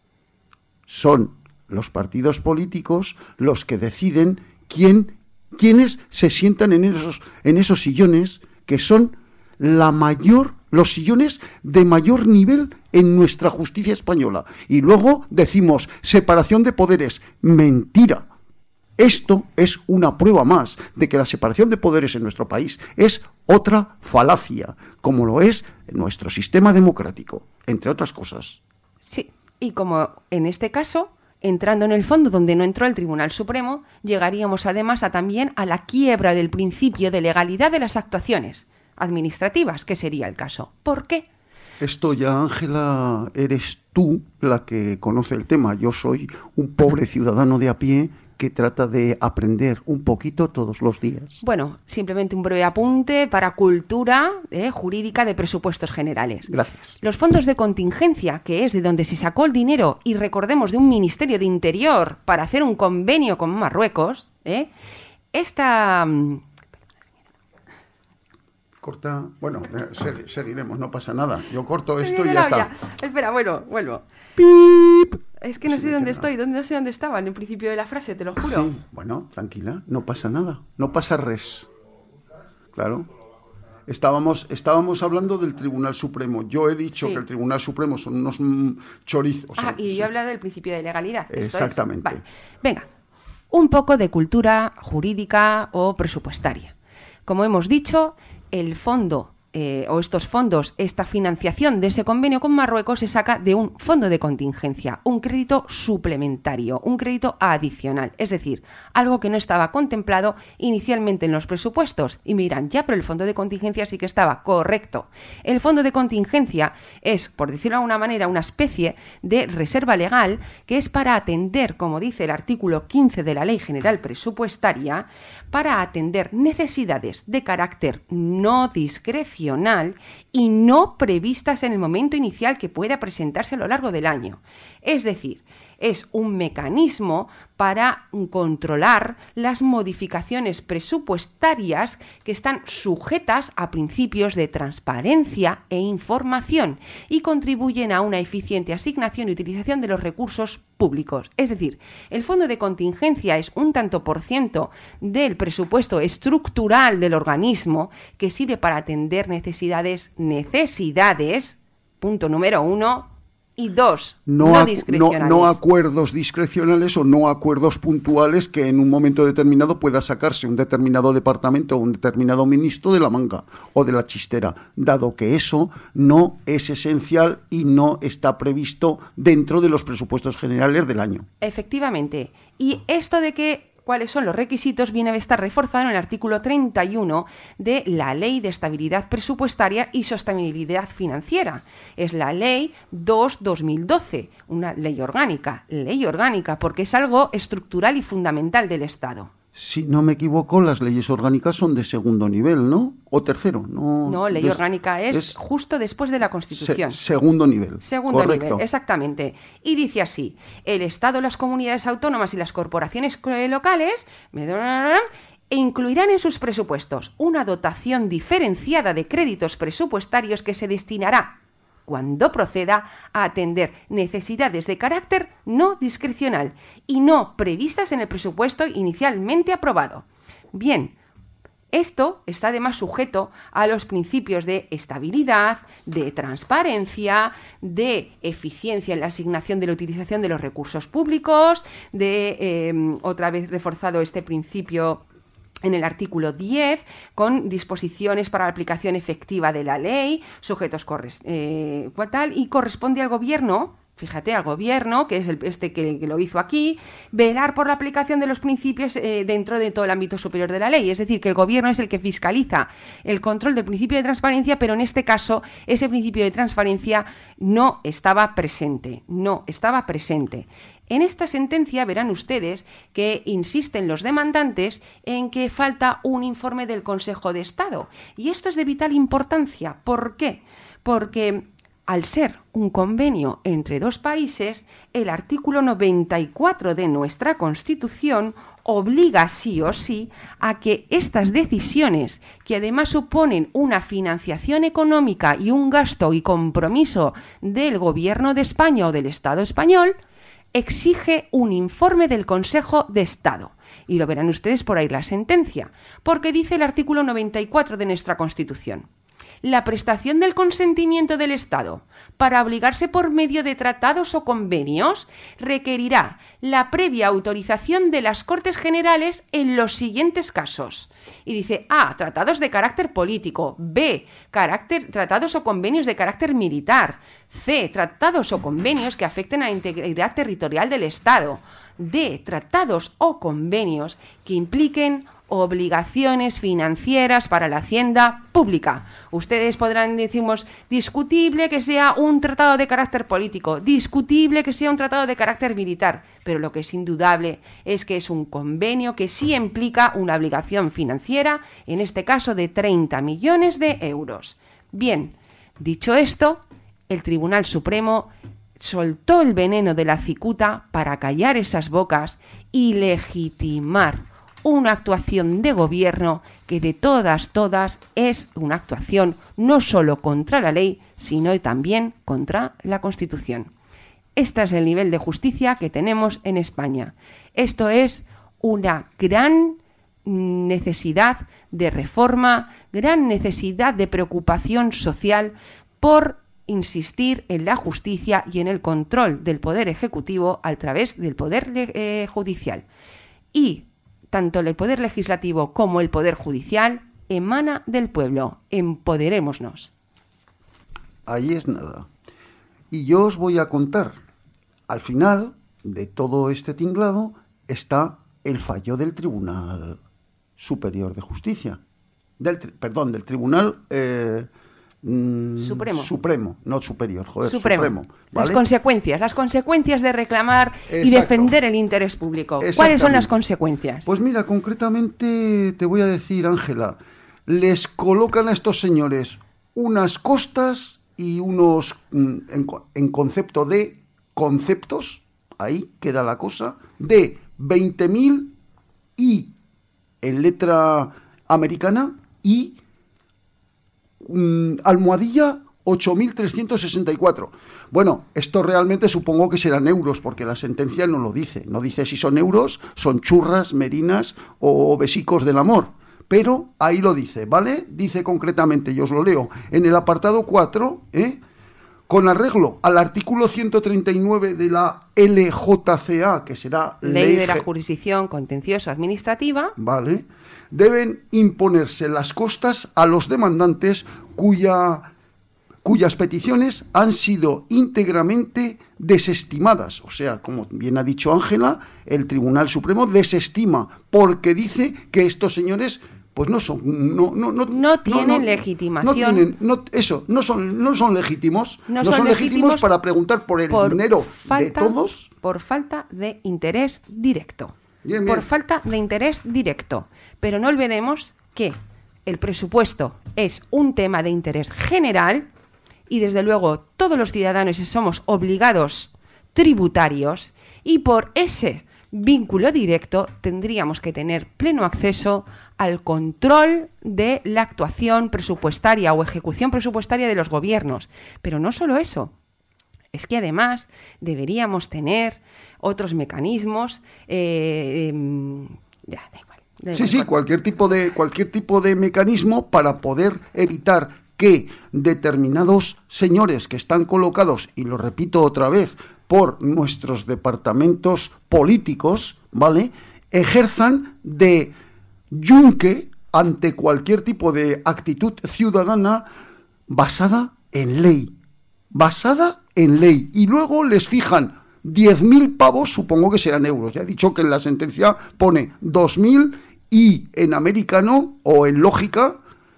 Son los partidos políticos los que deciden quién, quiénes se sientan en esos, en esos sillones que son la mayor, los sillones de mayor nivel en nuestra justicia española. Y luego decimos separación de poderes. Mentira. Esto es una prueba más de que la separación de poderes en nuestro país es otra falacia, como lo es nuestro sistema democrático, entre otras cosas. Sí, y como en este caso, entrando en el fondo donde no entró el Tribunal Supremo, llegaríamos además a también a la quiebra del principio de legalidad de las actuaciones administrativas, que sería el caso. ¿Por qué? Esto ya, Ángela, eres tú la que conoce el tema. Yo soy un pobre ciudadano de a pie que trata de aprender un poquito todos los días. Bueno, simplemente un breve apunte para cultura eh, jurídica de presupuestos generales. Gracias. Los fondos de contingencia, que es de donde se sacó el dinero, y recordemos de un Ministerio de Interior para hacer un convenio con Marruecos, ¿eh? esta... Corta. Bueno, eh, segui- seguiremos, no pasa nada. Yo corto Se esto y viene ya la está. olla. Espera, bueno, vuelvo. ¡Pip! Es que no Sí, sé me dónde queda. estoy, dónde, no sé dónde estaba en el principio de la frase, te lo juro. Sí, bueno, tranquila, no pasa nada, no pasa res. Claro. Estábamos, estábamos hablando del Tribunal Supremo. Yo he dicho Sí. que el Tribunal Supremo son unos mm, chorizos. Ah, y sí. yo he hablado del principio de legalidad. esto es. Exactamente. Vale. Venga, un poco de cultura jurídica o presupuestaria. Como hemos dicho, el fondo eh, o estos fondos, esta financiación de ese convenio con Marruecos se saca de un fondo de contingencia, un crédito suplementario, un crédito adicional, es decir, algo que no estaba contemplado inicialmente en los presupuestos. Y me dirán, ya, pero el fondo de contingencia sí que estaba, correcto. El fondo de contingencia es, por decirlo de alguna manera, una especie de reserva legal que es para atender, como dice el artículo quince de la Ley General Presupuestaria, para atender necesidades de carácter no discrecional y no previstas en el momento inicial que pueda presentarse a lo largo del año. Es decir, es un mecanismo para controlar las modificaciones presupuestarias que están sujetas a principios de transparencia e información y contribuyen a una eficiente asignación y utilización de los recursos públicos. Es decir, el fondo de contingencia es un tanto por ciento del presupuesto estructural del organismo que sirve para atender necesidades, necesidades, punto número uno, y dos, No, no, acu- no, discrecionales. no acuerdos discrecionales o no acuerdos puntuales que en un momento determinado pueda sacarse un determinado departamento o un determinado ministro de la manga o de la chistera, dado que eso no es esencial y no está previsto dentro de los presupuestos generales del año. Efectivamente. Y esto de que cuáles son los requisitos viene a estar reforzado en el artículo treinta y uno de la Ley de Estabilidad Presupuestaria y Sostenibilidad Financiera. Es la Ley dos barra dos mil doce, una ley orgánica, ley orgánica, porque es algo estructural y fundamental del Estado. Si no me equivoco, las leyes orgánicas son de segundo nivel, ¿no? O tercero, ¿no? No, ley Des- orgánica es, justo después de la Constitución. se- segundo nivel. Segundo correcto. nivel, exactamente. Y dice así, el Estado, las comunidades autónomas y las corporaciones eh, locales e incluirán en sus presupuestos una dotación diferenciada de créditos presupuestarios que se destinará, cuando proceda, a atender necesidades de carácter no discrecional y no previstas en el presupuesto inicialmente aprobado. Bien, esto está además sujeto a los principios de estabilidad, de transparencia, de eficiencia en la asignación de la utilización de los recursos públicos, de, eh, otra vez reforzado este principio en el artículo diez, con disposiciones para la aplicación efectiva de la ley, sujetos corres eh, tal, y corresponde al Gobierno, fíjate, al Gobierno, que es el, este que, que lo hizo aquí, velar por la aplicación de los principios eh, dentro de todo el ámbito superior de la ley. Es decir, que el Gobierno es el que fiscaliza el control del principio de transparencia, pero en este caso ese principio de transparencia no estaba presente, no estaba presente. En esta sentencia verán ustedes que insisten los demandantes en que falta un informe del Consejo de Estado. Y esto es de vital importancia. ¿Por qué? Porque al ser un convenio entre dos países, el artículo noventa y cuatro de nuestra Constitución obliga sí o sí a que estas decisiones, que además suponen una financiación económica y un gasto y compromiso del Gobierno de España o del Estado español, exige un informe del Consejo de Estado. Y lo verán ustedes por ahí la sentencia, porque dice el artículo noventa y cuatro de nuestra Constitución: la prestación del consentimiento del Estado para obligarse por medio de tratados o convenios requerirá la previa autorización de las Cortes Generales en los siguientes casos. Y dice A, tratados de carácter político; B, carácter, tratados o convenios de carácter militar; C, tratados o convenios que afecten a la integridad territorial del Estado; D, tratados o convenios que impliquen obligaciones financieras para la hacienda pública. Ustedes podrán, decimos, discutible que sea un tratado de carácter político, discutible que sea un tratado de carácter militar, pero lo que es indudable es que es un convenio que sí implica una obligación financiera, en este caso de treinta millones de euros. Bien, dicho esto, el Tribunal Supremo soltó el veneno de la cicuta para callar esas bocas y legitimar una actuación de gobierno que de todas, todas es una actuación no solo contra la ley, sino también contra la Constitución. Este es el nivel de justicia que tenemos en España. Esto es una gran necesidad de reforma, gran necesidad de preocupación social por insistir en la justicia y en el control del Poder Ejecutivo a través del Poder eh, Judicial. Y tanto el Poder Legislativo como el Poder Judicial emana del pueblo. Empoderémonos. Ahí es nada. Y yo os voy a contar, al final de todo este tinglado está el fallo del Tribunal Superior de Justicia. Del, perdón, del Tribunal... Eh, Supremo. Supremo, no superior, joder, Supremo. Supremo, ¿vale? Las consecuencias, las consecuencias de reclamar Exacto. y defender el interés público. ¿Cuáles son las consecuencias? Pues mira, concretamente te voy a decir, Ángela, les colocan a estos señores unas costas y unos, en, en concepto de conceptos, ahí queda la cosa, de veinte mil y en letra americana y Mm, almohadilla ocho mil trescientos sesenta y cuatro. Bueno, esto realmente supongo que serán euros, porque la sentencia no lo dice. No dice si son euros, son churras, merinas o besicos del amor. Pero ahí lo dice, ¿vale? Dice concretamente, yo os lo leo, en el apartado cuatro, ¿eh? Con arreglo al artículo ciento treinta y nueve de la L J C A, que será Ley de la Jurisdicción Contencioso Administrativa, ¿vale? Deben imponerse las costas a los demandantes cuya, cuyas peticiones han sido íntegramente desestimadas. O sea, como bien ha dicho Ángela, el Tribunal Supremo desestima porque dice que estos señores pues no son no no no, no tienen no, no, legitimación. No tienen no, eso, no son no son legítimos, no, no son, son legítimos, legítimos para preguntar por el por dinero falta, de todos por falta de interés directo. Bien, bien. Por falta de interés directo. Pero no olvidemos que el presupuesto es un tema de interés general y, desde luego, todos los ciudadanos somos obligados tributarios y por ese vínculo directo tendríamos que tener pleno acceso al control de la actuación presupuestaria o ejecución presupuestaria de los gobiernos. Pero no solo eso. Es que además deberíamos tener otros mecanismos. Eh, eh, ya, da igual. Da sí, igual, sí, por... cualquier tipo de cualquier tipo de mecanismo para poder evitar que determinados señores que están colocados, y lo repito otra vez, por nuestros departamentos políticos, ¿vale?, ejerzan de yunque ante cualquier tipo de actitud ciudadana basada en ley. Basada en ley. Y luego les fijan diez mil pavos, supongo que serán euros. Ya he dicho que en la sentencia pone dos mil y en americano o en lógica,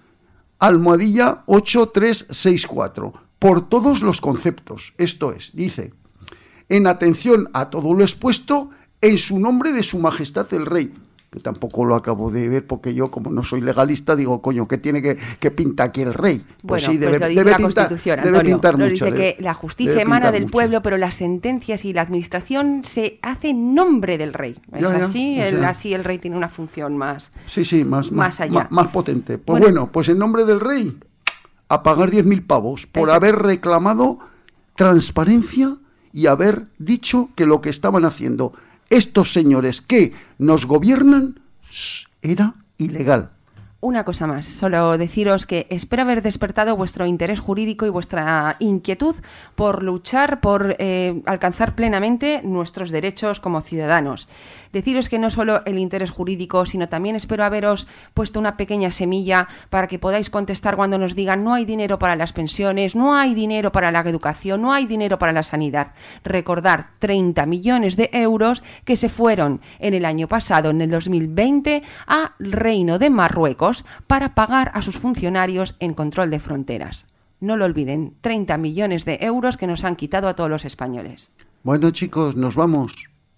almohadilla ocho tres seis cuatro. Por todos los conceptos. Esto es, dice, en atención a todo lo expuesto, en su nombre de su majestad el rey. Que tampoco lo acabo de ver porque yo, como no soy legalista, digo, coño, ¿qué tiene que, que pinta aquí el rey? Pues bueno, sí, debe, pues lo dice debe la pintar, Constitución, debe Antonio. pintar Nos mucho. Dice Debe, que la justicia emana del mucho. pueblo, pero las sentencias y la administración se hace en nombre del rey. Es ya, ya, así, o sea, el, así el rey tiene una función más, sí, sí, más, más allá. Más, más potente. Pues Bueno, bueno, pues en nombre del rey, a pagar diez mil pavos por Exacto. haber reclamado transparencia y haber dicho que lo que estaban haciendo estos señores que nos gobiernan era ilegal. Una cosa más, solo deciros que espero haber despertado vuestro interés jurídico y vuestra inquietud por luchar, por eh, alcanzar plenamente nuestros derechos como ciudadanos. Deciros que no solo el interés jurídico, sino también espero haberos puesto una pequeña semilla para que podáis contestar cuando nos digan no hay dinero para las pensiones, no hay dinero para la educación, no hay dinero para la sanidad. Recordar treinta millones de euros que se fueron en el año pasado, en el dos mil veinte, al Reino de Marruecos para pagar a sus funcionarios en control de fronteras. No lo olviden, treinta millones de euros que nos han quitado a todos los españoles. Bueno, chicos, nos vamos.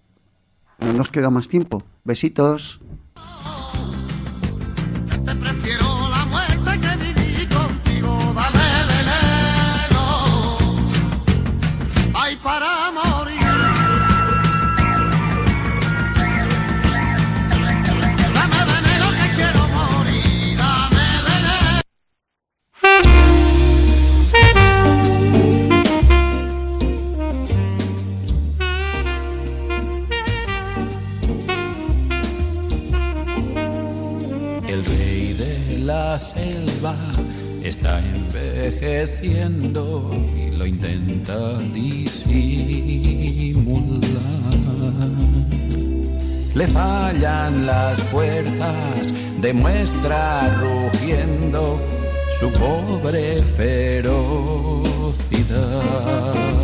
No nos queda más tiempo. Besitos. Te prefiero la muerte que vivir contigo, dame veneno, ay, para morir. está envejeciendo y lo intenta disimular. Le fallan las fuerzas, demuestra rugiendo su pobre ferocidad.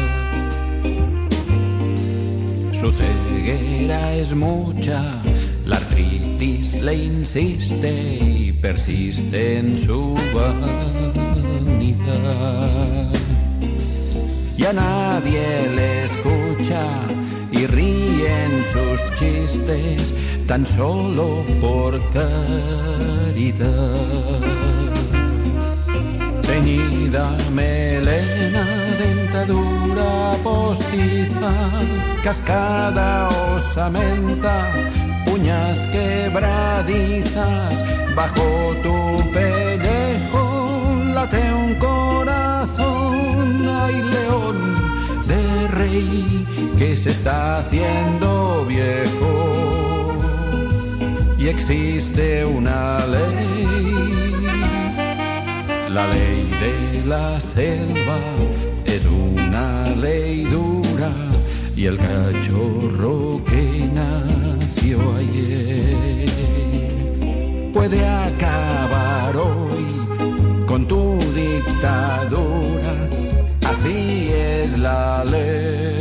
Su ceguera es mucha, la artritis le insiste y persiste en su vanidad. Y a nadie le escucha y ríen sus chistes tan solo por caridad. Teñida melena, dentadura postiza, cascada osamenta, uñas quebradizas, bajo tu pellejo late un corazón. Ay, león de rey que se está haciendo viejo, y existe una ley. La ley de la selva es una ley dura, y el cachorro que nació ayer puede acabar hoy con tu dictadura. Así es la ley.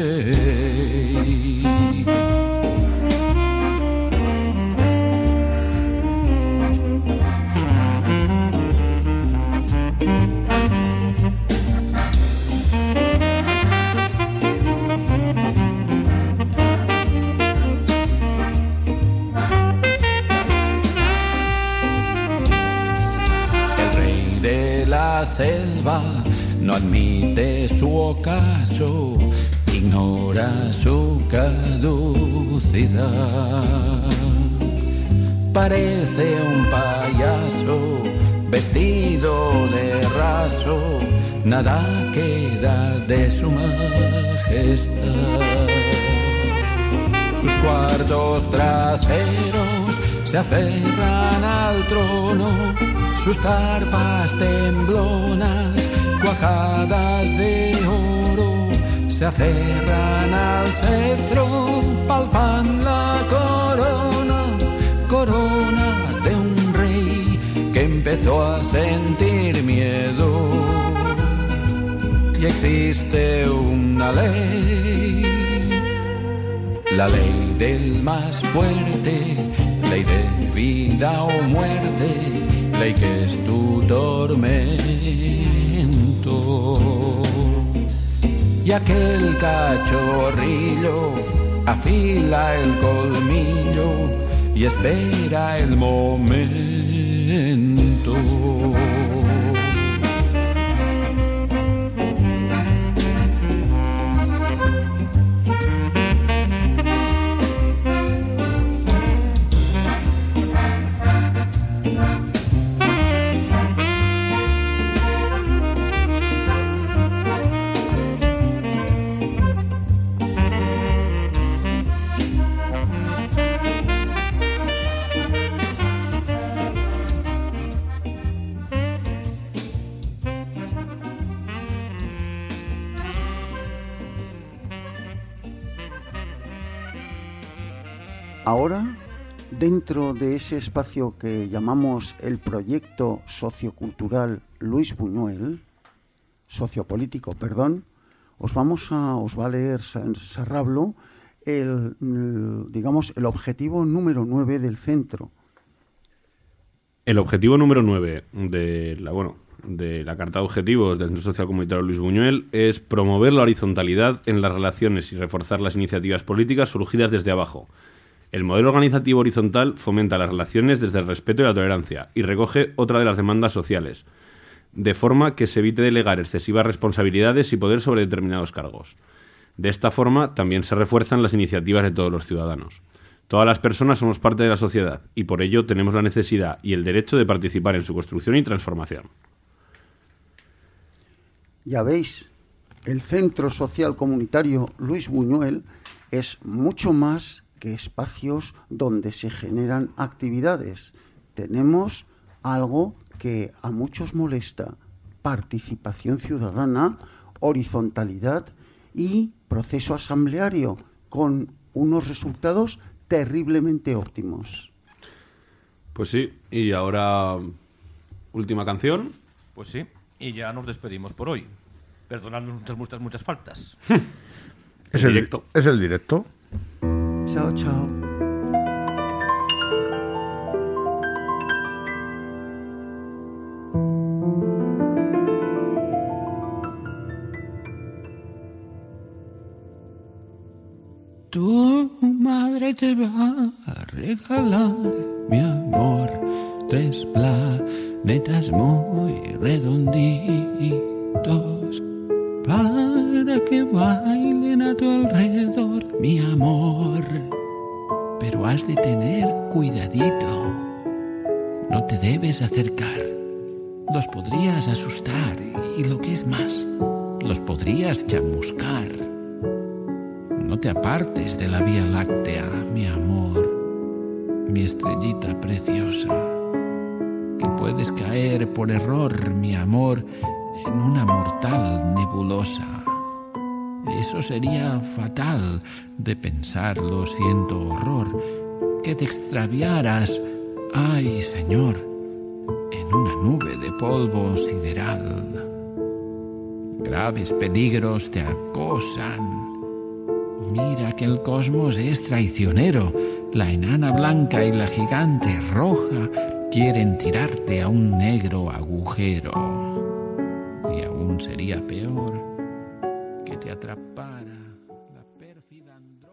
La selva no admite su ocaso, ignora su caducidad. Parece un payaso vestido de raso, nada queda de su majestad. Sus cuartos traseros se aferran al trono, sus tarpas temblonas, cuajadas de oro, se aferran al cetro, palpan la corona, corona de un rey que empezó a sentir miedo. Y existe una ley, la ley del más fuerte, ley de vida o muerte, ley que es tu tormento. Y aquel cachorrillo afila el colmillo y espera el momento. Ahora, dentro de ese espacio que llamamos el proyecto sociocultural Luis Buñuel, sociopolítico, perdón, os vamos a, os va a leer Sarrablo el, el, digamos, el objetivo número nueve del centro. El objetivo número nueve de la, bueno, de la Carta de Objetivos del Centro Social Comunitario Luis Buñuel es promover la horizontalidad en las relaciones y reforzar las iniciativas políticas surgidas desde abajo. El modelo organizativo horizontal fomenta las relaciones desde el respeto y la tolerancia y recoge otra de las demandas sociales, de forma que se evite delegar excesivas responsabilidades y poder sobre determinados cargos. De esta forma, también se refuerzan las iniciativas de todos los ciudadanos. Todas las personas somos parte de la sociedad y por ello tenemos la necesidad y el derecho de participar en su construcción y transformación. Ya veis, el Centro Social Comunitario Luis Buñuel es mucho más que espacios donde se generan actividades. Tenemos algo que a muchos molesta: participación ciudadana, horizontalidad y proceso asambleario, con unos resultados terriblemente óptimos. Pues sí, y ahora última canción. Pues sí, y ya nos despedimos por hoy. Perdonadnos muchas, muchas, muchas faltas. Es el directo. Es el directo. Chao, chao. Tu madre te va a regalar, mi amor, tres planetas muy redonditos para que bailen a tu alrededor, mi amor. Pero has de tener cuidadito. No te debes acercar. Los podrías asustar y, lo que es más, los podrías chamuscar. No te apartes de la Vía Láctea, mi amor, mi estrellita preciosa, que puedes caer por error, mi amor, en una mortal nebulosa. Eso sería fatal, de pensarlo siento horror, que te extraviaras, ay, Señor, en una nube de polvo sideral. Graves peligros te acosan. Mira que el cosmos es traicionero. La enana blanca y la gigante roja quieren tirarte a un negro agujero. Y aún sería peor que te atrapara